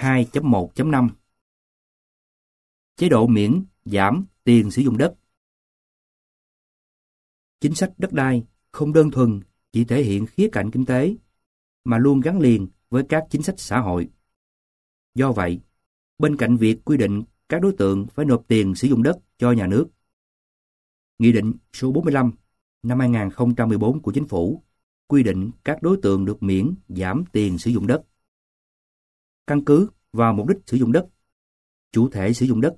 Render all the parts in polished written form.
2.1.5 Chế độ miễn giảm tiền sử dụng đất. Chính sách đất đai không đơn thuần chỉ thể hiện khía cạnh kinh tế, mà luôn gắn liền với các chính sách xã hội. Do vậy, bên cạnh việc quy định các đối tượng phải nộp tiền sử dụng đất cho nhà nước, Nghị định số 45 năm 2014 của Chính phủ quy định các đối tượng được miễn giảm tiền sử dụng đất. Căn cứ vào mục đích sử dụng đất, chủ thể sử dụng đất,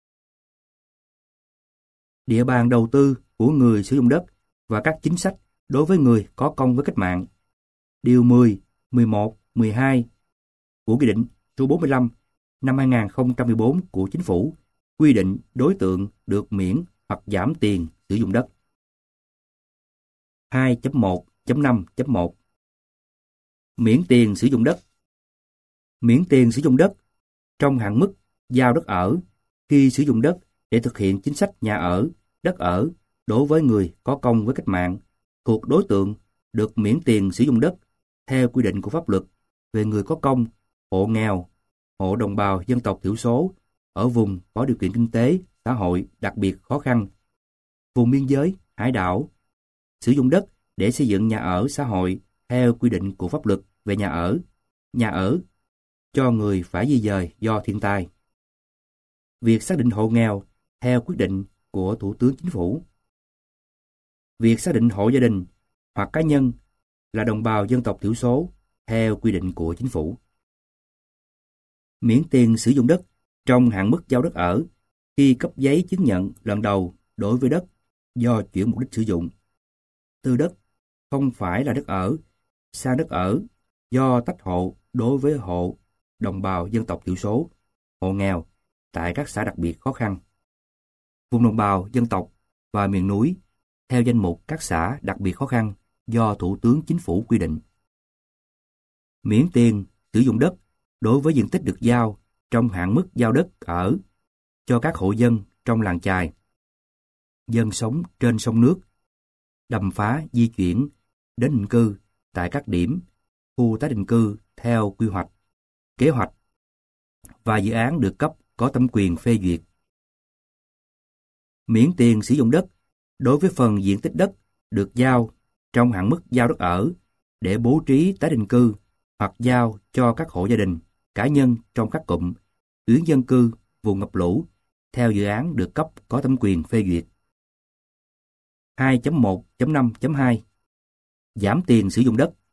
địa bàn đầu tư của người sử dụng đất và các chính sách đối với người có công với cách mạng. Điều 10, 11, 12 của Nghị định số 45 năm 2014 của Chính phủ quy định đối tượng được miễn hoặc giảm tiền sử dụng đất. 2.1.5.1 Miễn tiền sử dụng đất. Miễn tiền sử dụng đất trong hạn mức giao đất ở khi sử dụng đất để thực hiện chính sách nhà ở, đất ở đối với người có công với cách mạng thuộc đối tượng được miễn tiền sử dụng đất theo quy định của pháp luật về người có công, hộ nghèo, hộ đồng bào dân tộc thiểu số ở vùng có điều kiện kinh tế, xã hội đặc biệt khó khăn, vùng biên giới, hải đảo, sử dụng đất để xây dựng nhà ở xã hội theo quy định của pháp luật về nhà ở cho người phải di dời do thiên tai. Việc xác định hộ nghèo theo quyết định của Thủ tướng Chính phủ. Việc xác định hộ gia đình hoặc cá nhân là đồng bào dân tộc thiểu số theo quy định của Chính phủ. Miễn tiền sử dụng đất trong hạn mức giao đất ở khi cấp giấy chứng nhận lần đầu đối với đất do chuyển mục đích sử dụng. Từ đất không phải là đất ở sang đất ở do tách hộ đối với hộ đồng bào dân tộc thiểu số, hộ nghèo tại các xã đặc biệt khó khăn, vùng đồng bào dân tộc và miền núi theo danh mục các xã đặc biệt khó khăn do Thủ tướng Chính phủ quy định. Miễn tiền sử dụng đất đối với diện tích được giao trong hạn mức giao đất ở cho các hộ dân trong làng chài, dân sống trên sông nước, đầm phá di chuyển đến định cư tại các điểm, khu tái định cư theo quy hoạch, kế hoạch và dự án được cấp có thẩm quyền phê duyệt. Miễn tiền sử dụng đất đối với phần diện tích đất được giao trong hạn mức giao đất ở để bố trí tái định cư hoặc giao cho các hộ gia đình, cá nhân trong các cụm, tuyến dân cư, vùng ngập lũ theo dự án được cấp có thẩm quyền phê duyệt. 2.1.5.2 Giảm tiền sử dụng đất.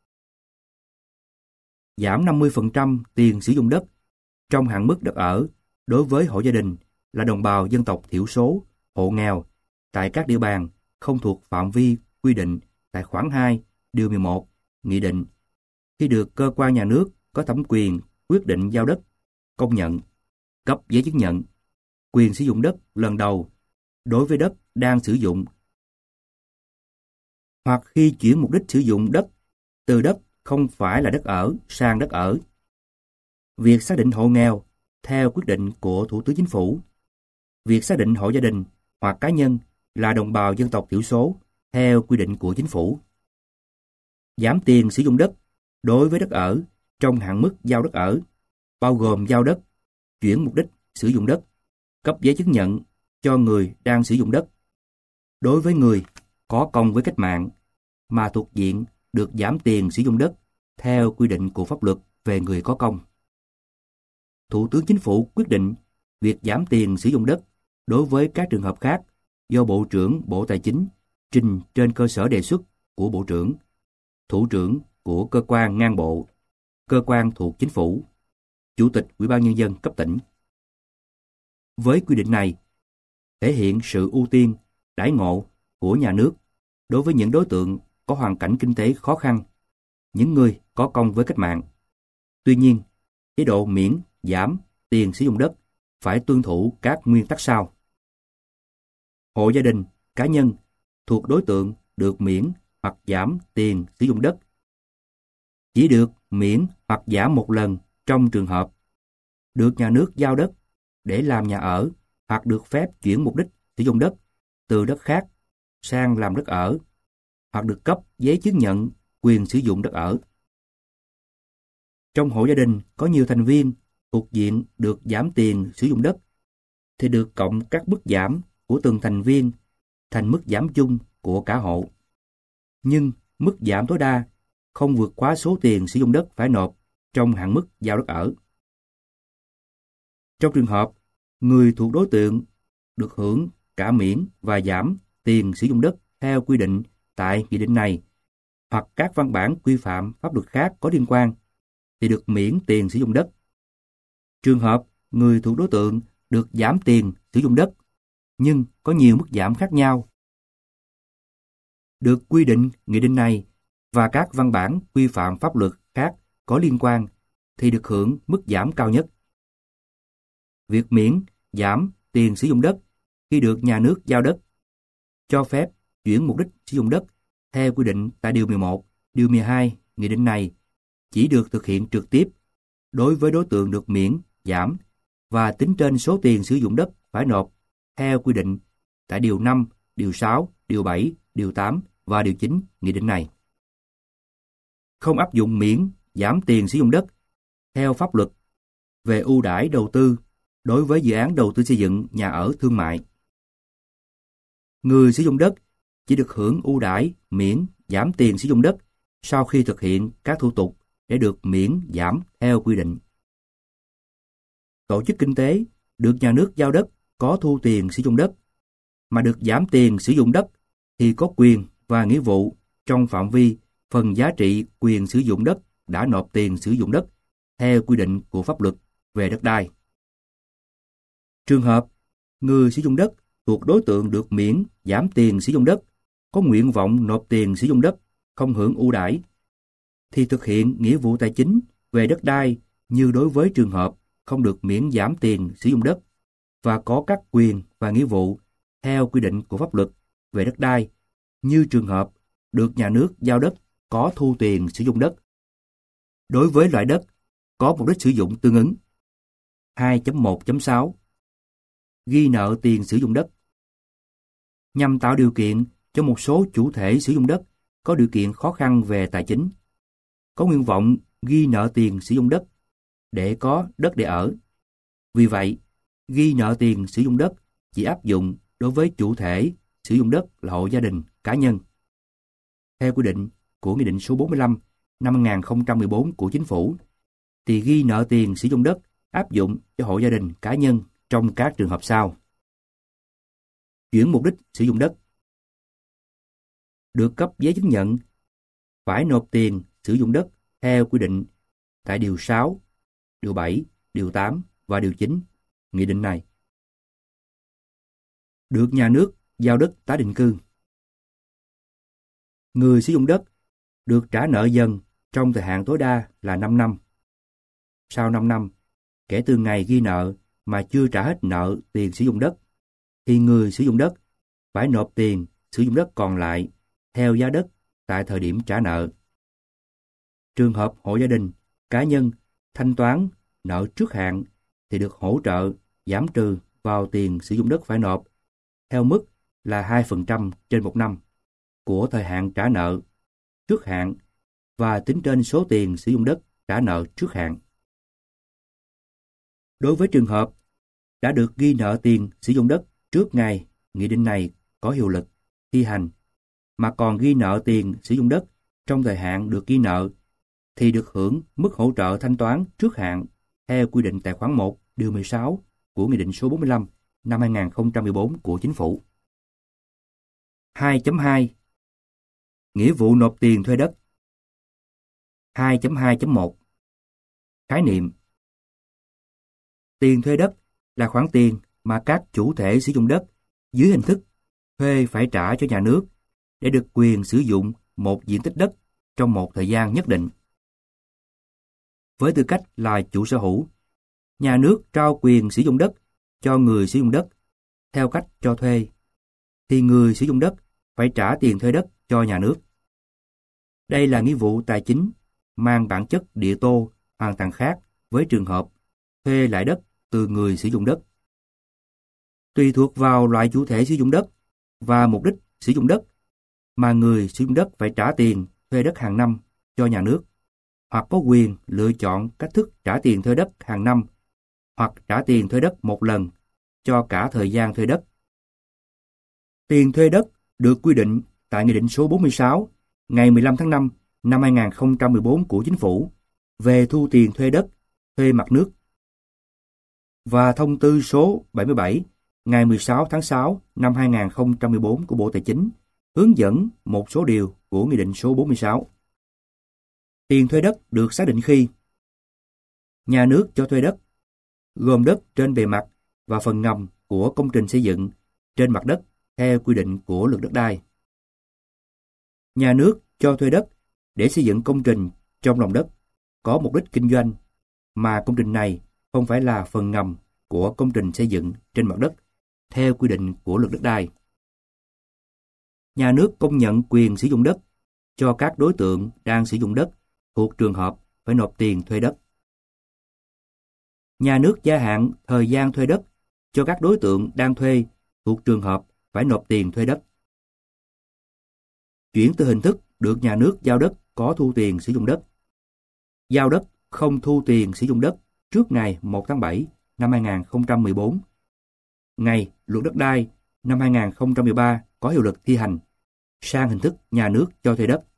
Giảm 50% tiền sử dụng đất trong hạn mức đất ở đối với hộ gia đình là đồng bào dân tộc thiểu số, hộ nghèo tại các địa bàn không thuộc phạm vi quy định tại khoản 2, điều 11, Nghị định khi được cơ quan nhà nước có thẩm quyền quyết định giao đất, công nhận, cấp giấy chứng nhận, quyền sử dụng đất lần đầu đối với đất đang sử dụng hoặc khi chuyển mục đích sử dụng đất từ đất không phải là đất ở sang đất ở. Việc xác định hộ nghèo theo quyết định của Thủ tướng Chính phủ. Việc xác định hộ gia đình hoặc cá nhân là đồng bào dân tộc thiểu số theo quy định của Chính phủ. Giảm tiền sử dụng đất đối với đất ở trong hạn mức giao đất ở, bao gồm giao đất, chuyển mục đích sử dụng đất, cấp giấy chứng nhận cho người đang sử dụng đất. Đối với người có công với cách mạng mà thuộc diện được giảm tiền sử dụng đất theo quy định của pháp luật về người có công. Thủ tướng Chính phủ quyết định việc giảm tiền sử dụng đất đối với các trường hợp khác do Bộ trưởng Bộ Tài chính trình trên cơ sở đề xuất của Bộ trưởng, Thủ trưởng của cơ quan ngang bộ, cơ quan thuộc Chính phủ, Chủ tịch Ủy ban Nhân dân cấp tỉnh. Với quy định này, thể hiện sự ưu tiên, đãi ngộ của nhà nước đối với những đối tượng có hoàn cảnh kinh tế khó khăn, những người có công với cách mạng. Tuy nhiên, chế độ miễn, giảm tiền sử dụng đất phải tuân thủ các nguyên tắc sau. Hộ gia đình, cá nhân thuộc đối tượng được miễn hoặc giảm tiền sử dụng đất chỉ được miễn hoặc giảm một lần trong trường hợp được nhà nước giao đất để làm nhà ở hoặc được phép chuyển mục đích sử dụng đất từ đất khác sang làm đất ở hoặc được cấp giấy chứng nhận quyền sử dụng đất ở. Trong hộ gia đình có nhiều thành viên thuộc diện được giảm tiền sử dụng đất thì được cộng các mức giảm của từng thành viên thành mức giảm chung của cả hộ. Nhưng mức giảm tối đa không vượt quá số tiền sử dụng đất phải nộp trong hạn mức giao đất ở. Trong trường hợp người thuộc đối tượng được hưởng cả miễn và giảm tiền sử dụng đất theo quy định tại nghị định này hoặc các văn bản quy phạm pháp luật khác có liên quan thì được miễn tiền sử dụng đất. Trường hợp người thuộc đối tượng được giảm tiền sử dụng đất nhưng có nhiều mức giảm khác nhau được quy định nghị định này và các văn bản quy phạm pháp luật khác có liên quan thì được hưởng mức giảm cao nhất. Việc miễn giảm tiền sử dụng đất khi được nhà nước giao đất cho phép chuyển mục đích sử dụng đất theo quy định tại Điều 11, Điều 12 nghị định này chỉ được thực hiện trực tiếp đối với đối tượng được miễn, giảm và tính trên số tiền sử dụng đất phải nộp theo quy định tại Điều 5, Điều 6, Điều 7, Điều 8 và Điều 9 nghị định này. Không áp dụng miễn, giảm tiền sử dụng đất theo pháp luật về ưu đãi đầu tư đối với dự án đầu tư xây dựng nhà ở thương mại. Người sử dụng đất chỉ được hưởng ưu đãi miễn, giảm tiền sử dụng đất sau khi thực hiện các thủ tục để được miễn, giảm theo quy định. Tổ chức kinh tế được nhà nước giao đất có thu tiền sử dụng đất, mà được giảm tiền sử dụng đất thì có quyền và nghĩa vụ trong phạm vi phần giá trị quyền sử dụng đất đã nộp tiền sử dụng đất theo quy định của pháp luật về đất đai. Trường hợp người sử dụng đất thuộc đối tượng được miễn, giảm tiền sử dụng đất có nguyện vọng nộp tiền sử dụng đất không hưởng ưu đãi thì thực hiện nghĩa vụ tài chính về đất đai như đối với trường hợp không được miễn giảm tiền sử dụng đất và có các quyền và nghĩa vụ theo quy định của pháp luật về đất đai như trường hợp được nhà nước giao đất có thu tiền sử dụng đất. Đối với loại đất có mục đích sử dụng tương ứng. 2.1.6 Ghi nợ tiền sử dụng đất. Nhằm tạo điều kiện cho một số chủ thể sử dụng đất có điều kiện khó khăn về tài chính, có nguyện vọng ghi nợ tiền sử dụng đất để có đất để ở. Vì vậy, ghi nợ tiền sử dụng đất chỉ áp dụng đối với chủ thể sử dụng đất là hộ gia đình, cá nhân. Theo quy định của Nghị định số 45 năm 2014 của Chính phủ, thì ghi nợ tiền sử dụng đất áp dụng cho hộ gia đình, cá nhân trong các trường hợp sau. Chuyển mục đích sử dụng đất. Được cấp giấy chứng nhận phải nộp tiền sử dụng đất theo quy định tại Điều 6, Điều 7, Điều 8 và Điều 9 Nghị định này. Được nhà nước giao đất tái định cư. Người sử dụng đất được trả nợ dần trong thời hạn tối đa là 5 năm. Sau 5 năm, kể từ ngày ghi nợ mà chưa trả hết nợ tiền sử dụng đất, thì người sử dụng đất phải nộp tiền sử dụng đất còn lại theo giá đất tại thời điểm trả nợ. Trường hợp hộ gia đình, cá nhân thanh toán nợ trước hạn thì được hỗ trợ giảm trừ vào tiền sử dụng đất phải nộp theo mức là 2% trên một năm của thời hạn trả nợ trước hạn và tính trên số tiền sử dụng đất trả nợ trước hạn. Đối với trường hợp đã được ghi nợ tiền sử dụng đất trước ngày nghị định này có hiệu lực thi hành mà còn ghi nợ tiền sử dụng đất trong thời hạn được ghi nợ thì được hưởng mức hỗ trợ thanh toán trước hạn theo quy định tại khoản 1 điều 16 của Nghị định số 45 năm 2014 của Chính phủ. 2.2 Nghĩa vụ nộp tiền thuê đất. 2.2.1 Khái niệm. Tiền thuê đất là khoản tiền mà các chủ thể sử dụng đất dưới hình thức thuê phải trả cho nhà nước để được quyền sử dụng một diện tích đất trong một thời gian nhất định. Với tư cách là chủ sở hữu, nhà nước trao quyền sử dụng đất cho người sử dụng đất theo cách cho thuê, thì người sử dụng đất phải trả tiền thuê đất cho nhà nước. Đây là nghĩa vụ tài chính mang bản chất địa tô hoàn toàn khác với trường hợp thuê lại đất từ người sử dụng đất. Tùy thuộc vào loại chủ thể sử dụng đất và mục đích sử dụng đất mà người sử dụng đất phải trả tiền thuê đất hàng năm cho nhà nước, hoặc có quyền lựa chọn cách thức trả tiền thuê đất hàng năm hoặc trả tiền thuê đất một lần cho cả thời gian thuê đất. Tiền thuê đất được quy định tại Nghị định số 46 ngày 15 tháng 5 năm 2014 của Chính phủ về thu tiền thuê đất, thuê mặt nước và Thông tư số 77 ngày 16 tháng 6 năm 2014 của Bộ Tài chính hướng dẫn một số điều của Nghị định số 46. Tiền thuê đất được xác định khi nhà nước cho thuê đất, gồm đất trên bề mặt và phần ngầm của công trình xây dựng trên mặt đất theo quy định của Luật Đất đai. Nhà nước cho thuê đất để xây dựng công trình trong lòng đất có mục đích kinh doanh mà công trình này không phải là phần ngầm của công trình xây dựng trên mặt đất theo quy định của Luật Đất đai. Nhà nước công nhận quyền sử dụng đất cho các đối tượng đang sử dụng đất thuộc trường hợp phải nộp tiền thuê đất. Nhà nước gia hạn thời gian thuê đất cho các đối tượng đang thuê thuộc trường hợp phải nộp tiền thuê đất. Chuyển từ hình thức được nhà nước giao đất có thu tiền sử dụng đất, giao đất không thu tiền sử dụng đất trước ngày 1 tháng 7 năm 2014, ngày Luật Đất đai năm 2013 có hiệu lực thi hành, sang hình thức nhà nước cho thuê đất.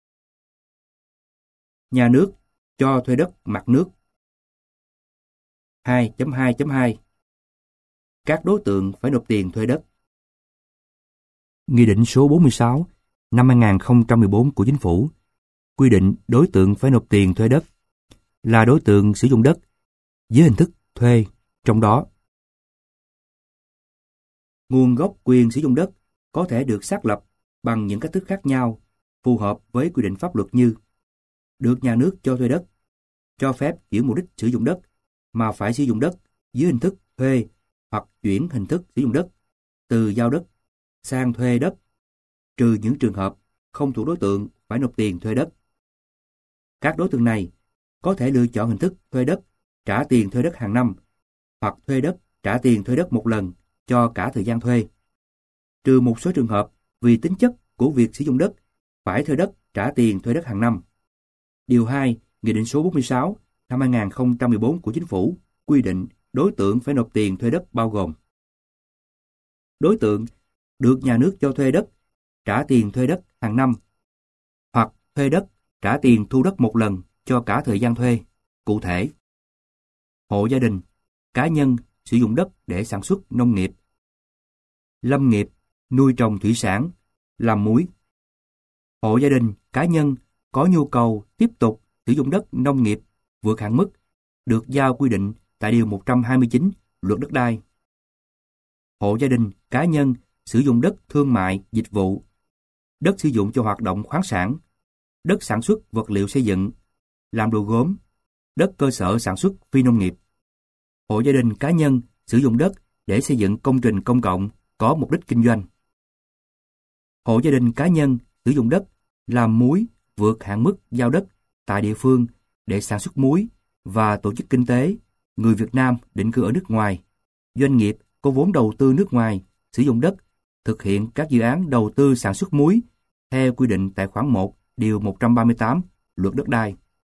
Nhà nước cho thuê đất mặt nước. 2.2.2 Các đối tượng phải nộp tiền thuê đất. Nghị định số 46 năm 2014 của Chính phủ quy định đối tượng phải nộp tiền thuê đất là đối tượng sử dụng đất dưới hình thức thuê, trong đó nguồn gốc quyền sử dụng đất có thể được xác lập bằng những cách thức khác nhau phù hợp với quy định pháp luật như được nhà nước cho thuê đất, cho phép chuyển mục đích sử dụng đất mà phải sử dụng đất dưới hình thức thuê hoặc chuyển hình thức sử dụng đất từ giao đất sang thuê đất, trừ những trường hợp không thuộc đối tượng phải nộp tiền thuê đất. Các đối tượng này có thể lựa chọn hình thức thuê đất, trả tiền thuê đất hàng năm hoặc thuê đất, trả tiền thuê đất một lần cho cả thời gian thuê, trừ một số trường hợp vì tính chất của việc sử dụng đất phải thuê đất, trả tiền thuê đất hàng năm. Điều 2, Nghị định số 46 năm 2014 của Chính phủ quy định đối tượng phải nộp tiền thuê đất bao gồm đối tượng được nhà nước cho thuê đất, trả tiền thuê đất hàng năm hoặc thuê đất, trả tiền thu đất một lần cho cả thời gian thuê. Cụ thể, hộ gia đình, cá nhân sử dụng đất để sản xuất nông nghiệp, lâm nghiệp, nuôi trồng thủy sản, làm muối. Hộ gia đình, cá nhân có nhu cầu tiếp tục sử dụng đất nông nghiệp vượt hạn mức được giao quy định tại Điều 129 Luật Đất đai. Hộ gia đình, cá nhân sử dụng đất thương mại, dịch vụ, đất sử dụng cho hoạt động khoáng sản, đất sản xuất vật liệu xây dựng, làm đồ gốm, đất cơ sở sản xuất phi nông nghiệp. Hộ gia đình, cá nhân sử dụng đất để xây dựng công trình công cộng có mục đích kinh doanh. Hộ gia đình, cá nhân sử dụng đất làm muối vượt hạn mức giao đất tại địa phương để sản xuất muối và tổ chức kinh tế, người Việt Nam định cư ở nước ngoài, doanh nghiệp có vốn đầu tư nước ngoài sử dụng đất thực hiện các dự án đầu tư sản xuất muối theo quy định tại khoản 1 điều 138 Luật Đất đai.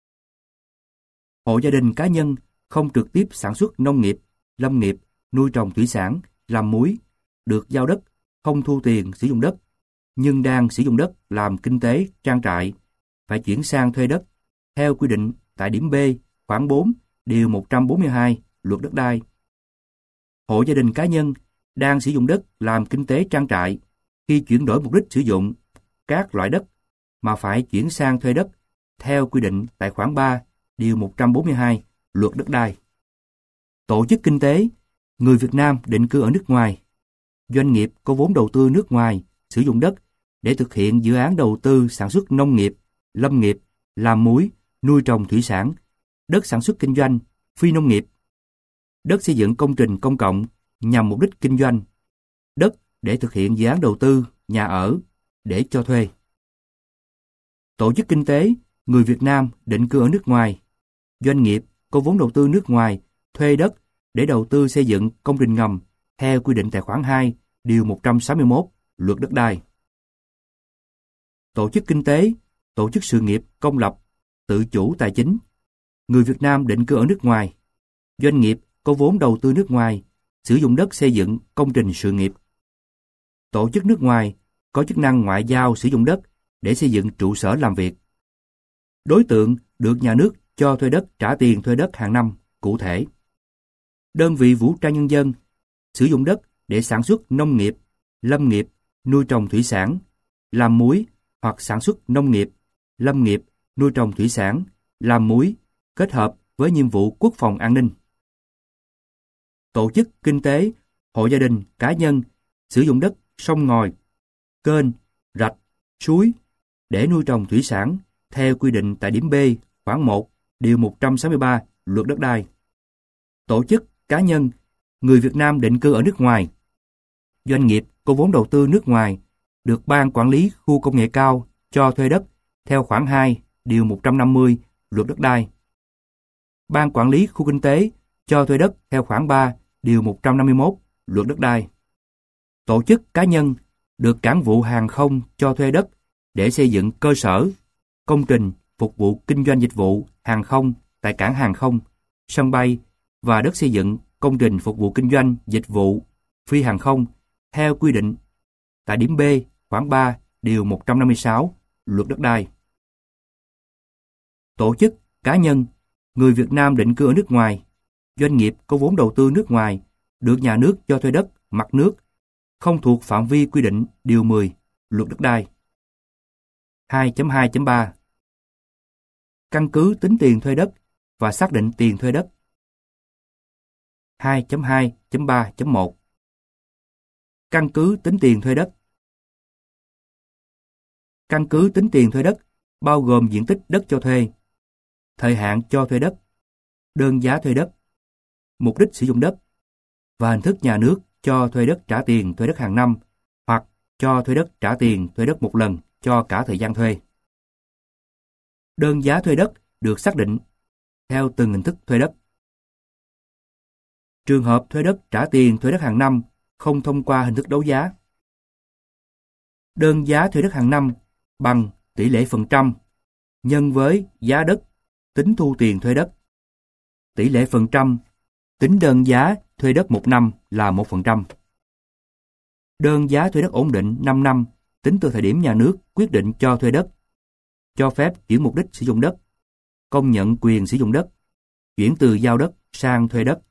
Hộ gia đình, cá nhân không trực tiếp sản xuất nông nghiệp, lâm nghiệp, nuôi trồng thủy sản, làm muối, được giao đất không thu tiền sử dụng đất nhưng đang sử dụng đất làm kinh tế trang trại phải chuyển sang thuê đất theo quy định tại điểm B khoản 4 điều 142 Luật Đất đai. Hộ gia đình, cá nhân đang sử dụng đất làm kinh tế trang trại khi chuyển đổi mục đích sử dụng các loại đất mà phải chuyển sang thuê đất theo quy định tại khoản 3 điều 142 Luật Đất đai. Tổ chức kinh tế, người Việt Nam định cư ở nước ngoài, doanh nghiệp có vốn đầu tư nước ngoài sử dụng đất để thực hiện dự án đầu tư sản xuất nông nghiệp, lâm nghiệp, làm muối, nuôi trồng thủy sản, đất sản xuất kinh doanh, phi nông nghiệp, đất xây dựng công trình công cộng nhằm mục đích kinh doanh, đất để thực hiện dự án đầu tư, nhà ở, để cho thuê. Tổ chức kinh tế, người Việt Nam định cư ở nước ngoài, doanh nghiệp có vốn đầu tư nước ngoài thuê đất để đầu tư xây dựng công trình ngầm theo quy định tại khoản 2 điều 161 Luật Đất đai. Tổ chức kinh tế, tổ chức sự nghiệp công lập, tự chủ tài chính, người Việt Nam định cư ở nước ngoài, doanh nghiệp có vốn đầu tư nước ngoài sử dụng đất xây dựng công trình sự nghiệp. Tổ chức nước ngoài có chức năng ngoại giao sử dụng đất để xây dựng trụ sở làm việc. Đối tượng được nhà nước cho thuê đất trả tiền thuê đất hàng năm cụ thể. Đơn vị vũ trang nhân dân sử dụng đất để sản xuất nông nghiệp, lâm nghiệp, nuôi trồng thủy sản, làm muối hoặc sản xuất nông nghiệp, lâm nghiệp, nuôi trồng thủy sản, làm muối kết hợp với nhiệm vụ quốc phòng an ninh. Tổ chức kinh tế, hộ gia đình, cá nhân sử dụng đất sông ngòi, kênh, rạch, suối để nuôi trồng thủy sản theo quy định tại điểm B khoản 1 điều 163 Luật đất đai. Tổ chức, cá nhân, người Việt Nam định cư ở nước ngoài, doanh nghiệp có vốn đầu tư nước ngoài được Ban Quản lý Khu Công nghệ cao cho thuê đất theo khoản 2 điều 150 Luật đất đai. Ban Quản lý Khu Kinh tế cho thuê đất theo khoản 3 điều 151 Luật đất đai. Tổ chức, cá nhân được Cảng vụ Hàng không cho thuê đất để xây dựng cơ sở, công trình phục vụ kinh doanh dịch vụ hàng không tại cảng hàng không, sân bay và đất xây dựng công trình phục vụ kinh doanh dịch vụ phi hàng không theo quy định tại điểm B khoản 3 điều 156 Luật đất đai. Tổ chức, cá nhân, người Việt Nam định cư ở nước ngoài, doanh nghiệp có vốn đầu tư nước ngoài được nhà nước cho thuê đất mặt nước không thuộc phạm vi quy định điều 10 Luật đất đai. 2.2.3 Căn cứ tính tiền thuê đất và xác định tiền thuê đất. 2.2.3.1 Căn cứ tính tiền thuê đất. Căn cứ tính tiền thuê đất bao gồm diện tích đất cho thuê, thời hạn cho thuê đất, đơn giá thuê đất, mục đích sử dụng đất và hình thức nhà nước cho thuê đất trả tiền thuê đất hàng năm hoặc cho thuê đất trả tiền thuê đất một lần cho cả thời gian thuê. Đơn giá thuê đất được xác định theo từng hình thức thuê đất. Trường hợp thuê đất trả tiền thuê đất hàng năm không thông qua hình thức đấu giá. Đơn giá thuê đất hàng năm bằng tỷ lệ phần trăm nhân với giá đất tính thu tiền thuê đất. Tỷ lệ phần trăm tính đơn giá thuê đất 1 năm là 1%. Đơn giá thuê đất ổn định 5 năm tính từ thời điểm nhà nước quyết định cho thuê đất, cho phép chuyển mục đích sử dụng đất, công nhận quyền sử dụng đất, chuyển từ giao đất sang thuê đất.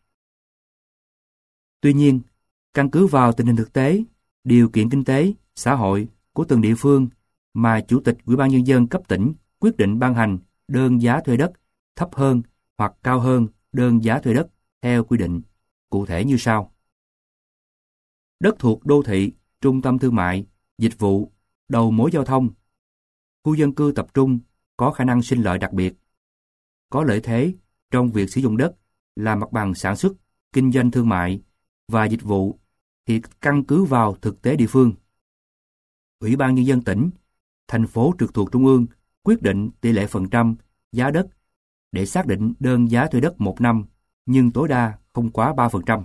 Tuy nhiên, căn cứ vào tình hình thực tế, điều kiện kinh tế, xã hội của từng địa phương mà Chủ tịch Ủy ban Nhân dân cấp tỉnh quyết định ban hành đơn giá thuê đất thấp hơn hoặc cao hơn đơn giá thuê đất theo quy định, cụ thể như sau. Đất thuộc đô thị, trung tâm thương mại, dịch vụ, đầu mối giao thông, khu dân cư tập trung có khả năng sinh lợi đặc biệt, có lợi thế trong việc sử dụng đất là mặt bằng sản xuất, kinh doanh thương mại và dịch vụ thì căn cứ vào thực tế địa phương. Ủy ban Nhân dân tỉnh, thành phố trực thuộc Trung ương quyết định tỷ lệ phần trăm giá đất để xác định đơn giá thuê đất 1 năm nhưng tối đa không quá 3%.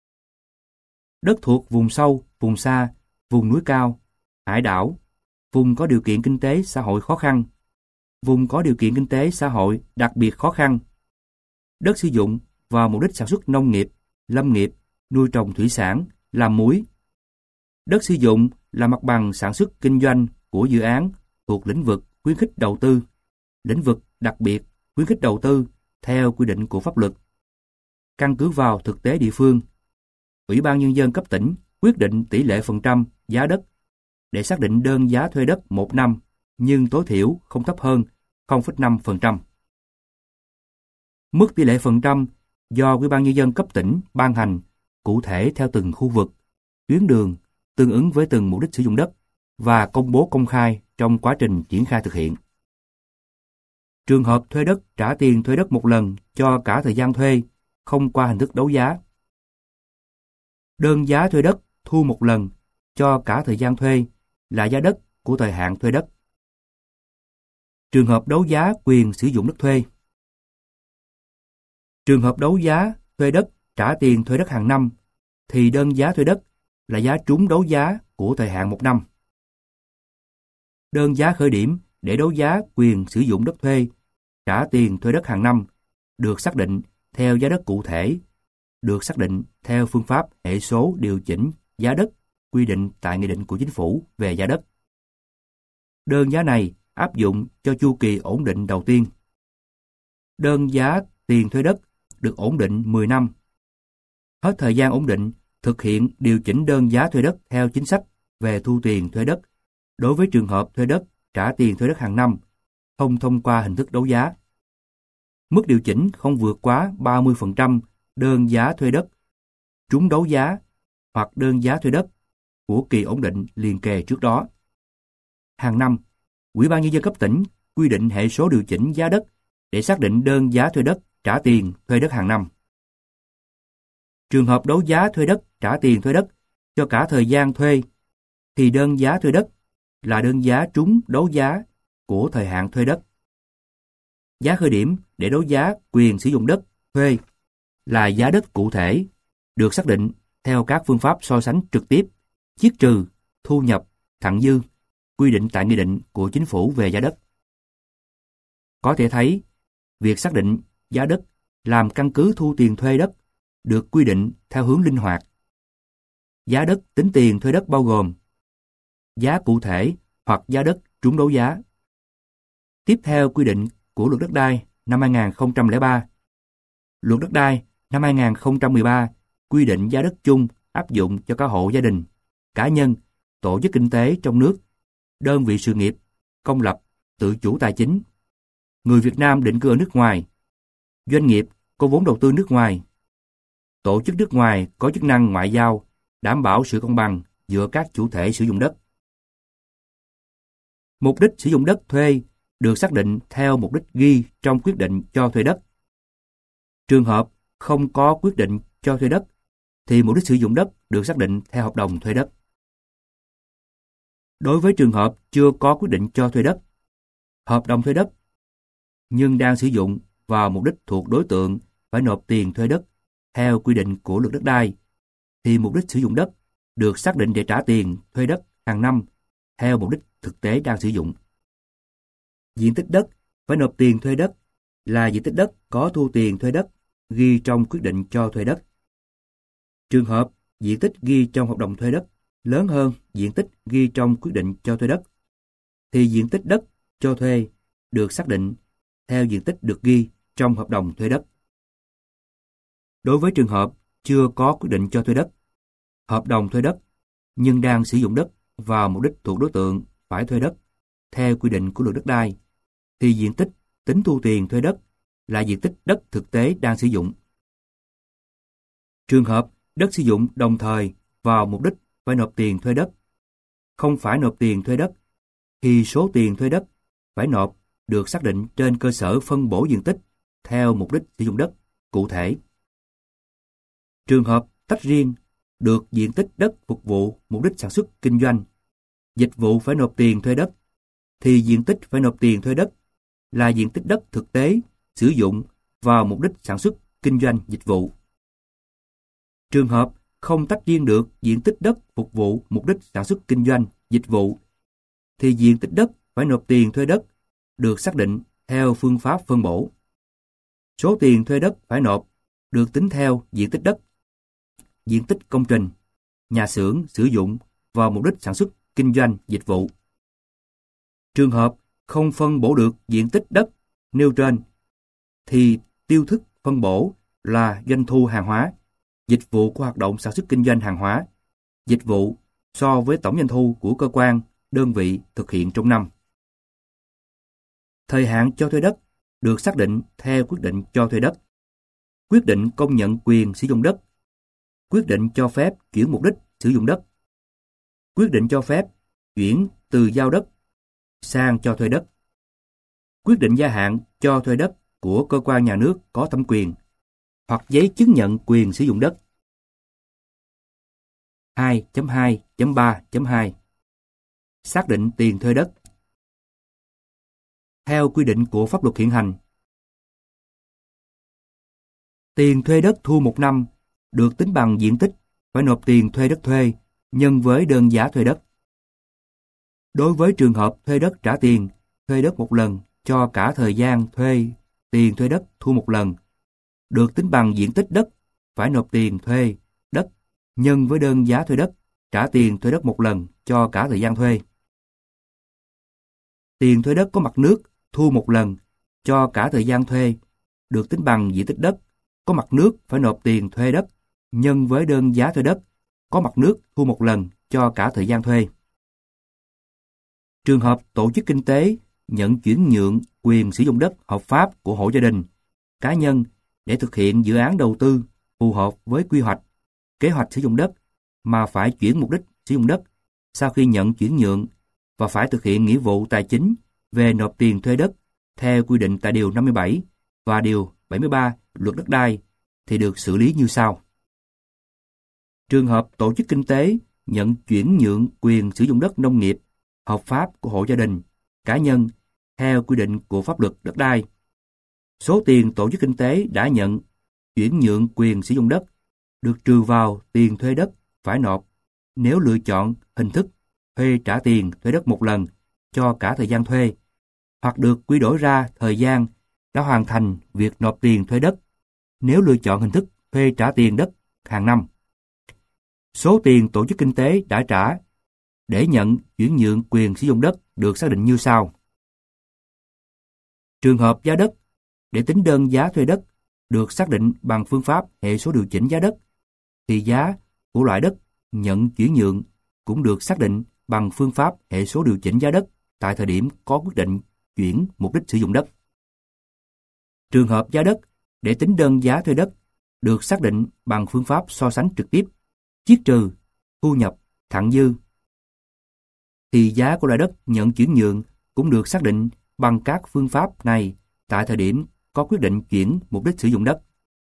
Đất thuộc vùng sâu, vùng xa, vùng núi cao, hải đảo, vùng có điều kiện kinh tế xã hội khó khăn, vùng có điều kiện kinh tế xã hội đặc biệt khó khăn. Đất sử dụng vào mục đích sản xuất nông nghiệp, lâm nghiệp, nuôi trồng thủy sản, làm muối. Đất sử dụng là mặt bằng sản xuất kinh doanh của dự án thuộc lĩnh vực khuyến khích đầu tư, lĩnh vực đặc biệt khuyến khích đầu tư theo quy định của pháp luật. Căn cứ vào thực tế địa phương, Ủy ban Nhân dân cấp tỉnh quyết định tỷ lệ phần trăm giá đất để xác định đơn giá thuê đất 1 năm nhưng tối thiểu không thấp hơn 0,5%. Mức tỷ lệ phần trăm do Ủy ban Nhân dân cấp tỉnh ban hành cụ thể theo từng khu vực, tuyến đường tương ứng với từng mục đích sử dụng đất và công bố công khai trong quá trình triển khai thực hiện. Trường hợp thuê đất trả tiền thuê đất một lần cho cả thời gian thuê, không qua hình thức đấu giá. Đơn giá thuê đất thu một lần cho cả thời gian thuê là giá đất của thời hạn thuê đất. Trường hợp đấu giá quyền sử dụng đất thuê. Trường hợp đấu giá thuê đất trả tiền thuê đất hàng năm thì đơn giá thuê đất là giá trúng đấu giá của thời hạn 1 năm. Đơn giá khởi điểm để đấu giá quyền sử dụng đất thuê trả tiền thuê đất hàng năm được xác định theo giá đất cụ thể được xác định theo phương pháp hệ số điều chỉnh giá đất quy định tại Nghị định của Chính phủ về giá đất. Đơn giá này áp dụng cho chu kỳ ổn định đầu tiên. Đơn giá tiền thuê đất được ổn định 10 năm. Hết thời gian ổn định, thực hiện điều chỉnh đơn giá thuê đất theo chính sách về thu tiền thuê đất đối với trường hợp thuê đất trả tiền thuê đất hàng năm, không thông qua hình thức đấu giá. Mức điều chỉnh không vượt quá 30% đơn giá thuê đất, trúng đấu giá hoặc đơn giá thuê đất của kỳ ổn định liền kề trước đó. Hàng năm, Ủy ban Nhân dân cấp tỉnh quy định hệ số điều chỉnh giá đất để xác định đơn giá thuê đất trả tiền thuê đất hàng năm. Trường hợp đấu giá thuê đất trả tiền thuê đất cho cả thời gian thuê thì đơn giá thuê đất là đơn giá trúng đấu giá của thời hạn thuê đất. Giá khởi điểm để đấu giá quyền sử dụng đất thuê là giá đất cụ thể, được xác định theo các phương pháp so sánh trực tiếp, chiết trừ, thu nhập, thặng dư, quy định tại Nghị định của Chính phủ về giá đất. Có thể thấy, việc xác định giá đất làm căn cứ thu tiền thuê đất được quy định theo hướng linh hoạt. Giá đất tính tiền thuê đất bao gồm giá cụ thể hoặc giá đất trúng đấu giá. Tiếp theo quy định của Luật Đất đai năm 2003. Luật Đất đai năm 2013 quy định giá đất chung áp dụng cho các hộ gia đình, cá nhân, tổ chức kinh tế trong nước, đơn vị sự nghiệp, công lập, tự chủ tài chính, người Việt Nam định cư ở nước ngoài, doanh nghiệp có vốn đầu tư nước ngoài, tổ chức nước ngoài có chức năng ngoại giao, đảm bảo sự công bằng giữa các chủ thể sử dụng đất. Mục đích sử dụng đất thuê được xác định theo mục đích ghi trong quyết định cho thuê đất. Trường hợp không có quyết định cho thuê đất thì mục đích sử dụng đất được xác định theo hợp đồng thuê đất. Đối với trường hợp chưa có quyết định cho thuê đất, hợp đồng thuê đất nhưng đang sử dụng vào mục đích thuộc đối tượng phải nộp tiền thuê đất theo quy định của Luật Đất đai thì mục đích sử dụng đất được xác định để trả tiền thuê đất hàng năm theo mục đích thực tế đang sử dụng. Diện tích đất phải nộp tiền thuê đất là diện tích đất có thu tiền thuê đất ghi trong quyết định cho thuê đất. Trường hợp diện tích ghi trong hợp đồng thuê đất lớn hơn diện tích ghi trong quyết định cho thuê đất thì diện tích đất cho thuê được xác định theo diện tích được ghi trong hợp đồng thuê đất. Đối với trường hợp chưa có quyết định cho thuê đất, hợp đồng thuê đất nhưng đang sử dụng đất vào mục đích thuộc đối tượng phải thuê đất theo quy định của Luật Đất đai thì diện tích tính thu tiền thuê đất là diện tích đất thực tế đang sử dụng. Trường hợp đất sử dụng đồng thời vào mục đích phải nộp tiền thuê đất, không phải nộp tiền thuê đất thì số tiền thuê đất phải nộp được xác định trên cơ sở phân bổ diện tích theo mục đích sử dụng đất cụ thể. Trường hợp tách riêng được diện tích đất phục vụ mục đích sản xuất kinh doanh, dịch vụ phải nộp tiền thuê đất thì diện tích phải nộp tiền thuê đất là diện tích đất thực tế sử dụng vào mục đích sản xuất kinh doanh dịch vụ. Trường hợp không tách riêng được diện tích đất phục vụ mục đích sản xuất kinh doanh dịch vụ thì diện tích đất phải nộp tiền thuê đất được xác định theo phương pháp phân bổ. Số tiền thuê đất phải nộp được tính theo diện tích đất, diện tích công trình, nhà xưởng sử dụng vào mục đích sản xuất kinh doanh dịch vụ. Trường hợp không phân bổ được diện tích đất nêu trên thì tiêu thức phân bổ là doanh thu hàng hóa, dịch vụ của hoạt động sản xuất kinh doanh hàng hóa, dịch vụ so với tổng doanh thu của cơ quan, đơn vị thực hiện trong năm. Thời hạn cho thuê đất được xác định theo quyết định cho thuê đất, quyết định công nhận quyền sử dụng đất, quyết định cho phép chuyển mục đích sử dụng đất, quyết định cho phép chuyển từ giao đất sang cho thuê đất, quyết định gia hạn cho thuê đất của cơ quan nhà nước có thẩm quyền hoặc giấy chứng nhận quyền sử dụng đất. 2.2.3.2 Xác định tiền thuê đất. Theo quy định của pháp luật hiện hành, tiền thuê đất thu một năm được tính bằng diện tích phải nộp tiền thuê đất thuê nhân với đơn giá thuê đất. Đối với trường hợp thuê đất trả tiền thuê đất một lần cho cả thời gian thuê tiền thuê đất thu một lần, được tính bằng diện tích đất phải nộp tiền thuê đất nhân với đơn giá thuê đất, trả tiền thuê đất một lần cho cả thời gian thuê. Tiền thuê đất có mặt nước thu một lần cho cả thời gian thuê được tính bằng diện tích đất có mặt nước phải nộp tiền thuê đất nhân với đơn giá thuê đất có mặt nước thu một lần cho cả thời gian thuê. Trường hợp tổ chức kinh tế nhận chuyển nhượng quyền sử dụng đất hợp pháp của hộ gia đình, cá nhân để thực hiện dự án đầu tư phù hợp với quy hoạch, kế hoạch sử dụng đất mà phải chuyển mục đích sử dụng đất sau khi nhận chuyển nhượng và phải thực hiện nghĩa vụ tài chính về nộp tiền thuê đất theo quy định tại Điều 57 và Điều 73 Luật Đất đai thì được xử lý như sau. Trường hợp tổ chức kinh tế nhận chuyển nhượng quyền sử dụng đất nông nghiệp hợp pháp của hộ gia đình, cá nhân theo quy định của pháp luật đất đai. Số tiền tổ chức kinh tế đã nhận chuyển nhượng quyền sử dụng đất được trừ vào tiền thuê đất phải nộp nếu lựa chọn hình thức thuê trả tiền thuê đất một lần cho cả thời gian thuê, hoặc được quy đổi ra thời gian đã hoàn thành việc nộp tiền thuê đất nếu lựa chọn hình thức thuê trả tiền đất hàng năm. Số tiền tổ chức kinh tế đã trả để nhận chuyển nhượng quyền sử dụng đất được xác định như sau. Trường hợp giá đất để tính đơn giá thuê đất được xác định bằng phương pháp hệ số điều chỉnh giá đất, thì giá của loại đất nhận chuyển nhượng cũng được xác định bằng phương pháp hệ số điều chỉnh giá đất tại thời điểm có quyết định chuyển mục đích sử dụng đất. Trường hợp giá đất để tính đơn giá thuê đất được xác định bằng phương pháp so sánh trực tiếp, chiết trừ, thu nhập, thặng dư, thì giá của loại đất nhận chuyển nhượng cũng được xác định bằng các phương pháp này tại thời điểm có quyết định chuyển mục đích sử dụng đất.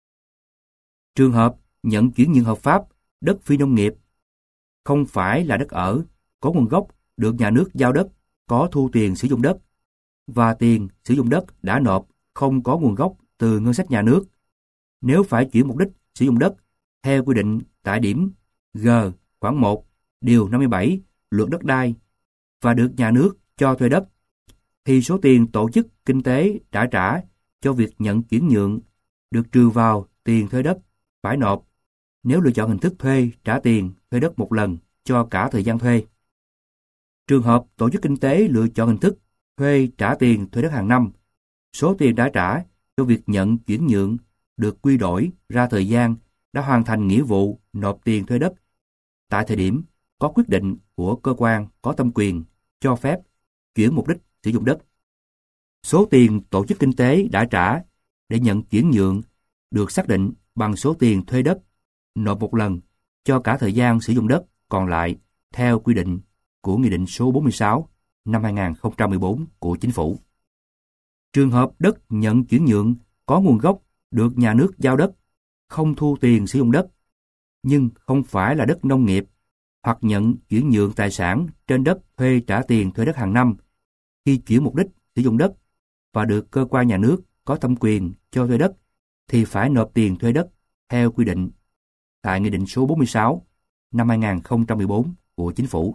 Trường hợp nhận chuyển nhượng hợp pháp đất phi nông nghiệp không phải là đất ở, có nguồn gốc được nhà nước giao đất, có thu tiền sử dụng đất và tiền sử dụng đất đã nộp không có nguồn gốc từ ngân sách nhà nước. Nếu phải chuyển mục đích sử dụng đất theo quy định tại điểm G khoản 1 Điều 57 Luật Đất đai và được nhà nước cho thuê đất, thì số tiền tổ chức kinh tế đã trả cho việc nhận chuyển nhượng được trừ vào tiền thuê đất phải nộp nếu lựa chọn hình thức thuê trả tiền thuê đất một lần cho cả thời gian thuê. Trường hợp tổ chức kinh tế lựa chọn hình thức thuê trả tiền thuê đất hàng năm, số tiền đã trả cho việc nhận chuyển nhượng được quy đổi ra thời gian đã hoàn thành nghĩa vụ nộp tiền thuê đất tại thời điểm có quyết định của cơ quan có thẩm quyền cho phép chuyển mục đích sử dụng đất. Số tiền tổ chức kinh tế đã trả để nhận chuyển nhượng được xác định bằng số tiền thuê đất nộp một lần cho cả thời gian sử dụng đất còn lại theo quy định của Nghị định số 46 năm 2014 của Chính phủ. Trường hợp đất nhận chuyển nhượng có nguồn gốc được nhà nước giao đất, không thu tiền sử dụng đất, nhưng không phải là đất nông nghiệp, hoặc nhận chuyển nhượng tài sản trên đất thuê trả tiền thuê đất hàng năm khi chuyển mục đích sử dụng đất và được cơ quan nhà nước có thẩm quyền cho thuê đất, thì phải nộp tiền thuê đất theo quy định tại Nghị định số 46 năm 2014 của Chính phủ.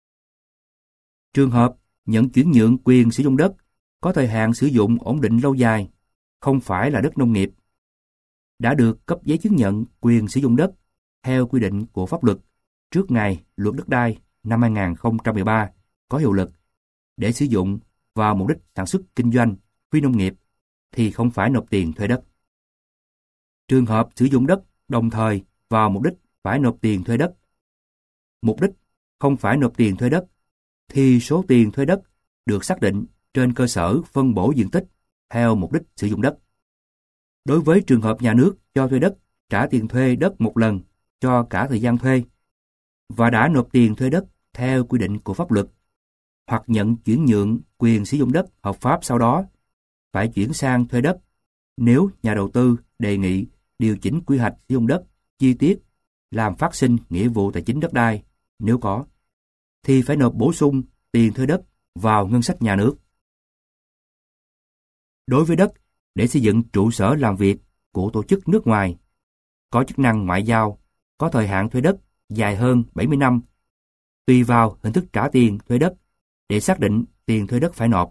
Trường hợp nhận chuyển nhượng quyền sử dụng đất có thời hạn sử dụng ổn định lâu dài, không phải là đất nông nghiệp, đã được cấp giấy chứng nhận quyền sử dụng đất theo quy định của pháp luật trước ngày Luật Đất đai năm 2013 có hiệu lực để sử dụng vào mục đích sản xuất kinh doanh phi nông nghiệp thì không phải nộp tiền thuê đất. Trường hợp sử dụng đất đồng thời vào mục đích phải nộp tiền thuê đất, mục đích không phải nộp tiền thuê đất, thì số tiền thuê đất được xác định trên cơ sở phân bổ diện tích theo mục đích sử dụng đất. Đối với trường hợp nhà nước cho thuê đất trả tiền thuê đất một lần cho cả thời gian thuê và đã nộp tiền thuê đất theo quy định của pháp luật, hoặc nhận chuyển nhượng quyền sử dụng đất hợp pháp sau đó, phải chuyển sang thuê đất nếu nhà đầu tư đề nghị điều chỉnh quy hoạch sử dụng đất chi tiết làm phát sinh nghĩa vụ tài chính đất đai, nếu có, thì phải nộp bổ sung tiền thuê đất vào ngân sách nhà nước. Đối với đất để xây dựng trụ sở làm việc của tổ chức nước ngoài, có chức năng ngoại giao, có thời hạn thuê đất dài hơn 70 năm, tùy vào hình thức trả tiền thuê đất để xác định tiền thuê đất phải nộp.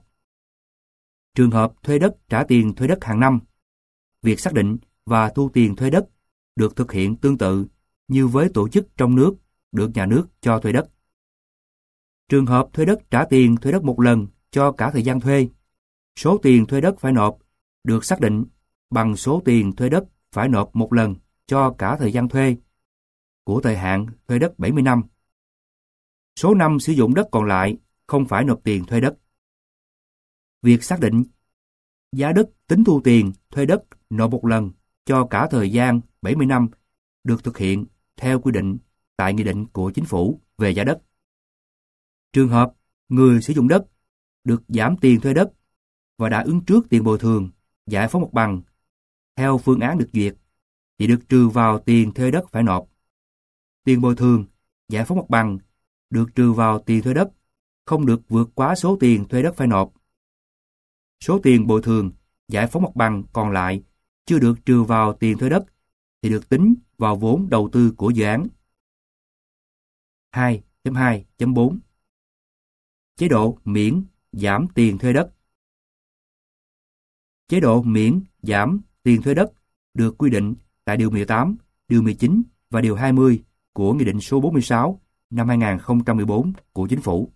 Trường hợp thuê đất trả tiền thuê đất hàng năm, việc xác định và thu tiền thuê đất được thực hiện tương tự như với tổ chức trong nước được nhà nước cho thuê đất. Trường hợp thuê đất trả tiền thuê đất một lần cho cả thời gian thuê, số tiền thuê đất phải nộp được xác định bằng số tiền thuê đất phải nộp một lần cho cả thời gian thuê của thời hạn thuê đất 70 năm. Số năm sử dụng đất còn lại không phải nộp tiền thuê đất. Việc xác định giá đất tính thu tiền thuê đất nộp một lần cho cả thời gian 70 năm được thực hiện theo quy định tại Nghị định của Chính phủ về giá đất. Trường hợp người sử dụng đất được giảm tiền thuê đất và đã ứng trước tiền bồi thường, giải phóng mặt bằng theo phương án được duyệt thì được trừ vào tiền thuê đất phải nộp. Tiền bồi thường, giải phóng mặt bằng được trừ vào tiền thuê đất, không được vượt quá số tiền thuê đất phải nộp. Số tiền bồi thường, giải phóng mặt bằng còn lại chưa được trừ vào tiền thuê đất thì được tính vào vốn đầu tư của dự án. 2.2.4 Chế độ miễn giảm tiền thuê đất. Chế độ miễn giảm tiền thuê đất được quy định tại Điều 18, Điều 19 và Điều 20 của Nghị định số 46 năm 2014 của Chính phủ.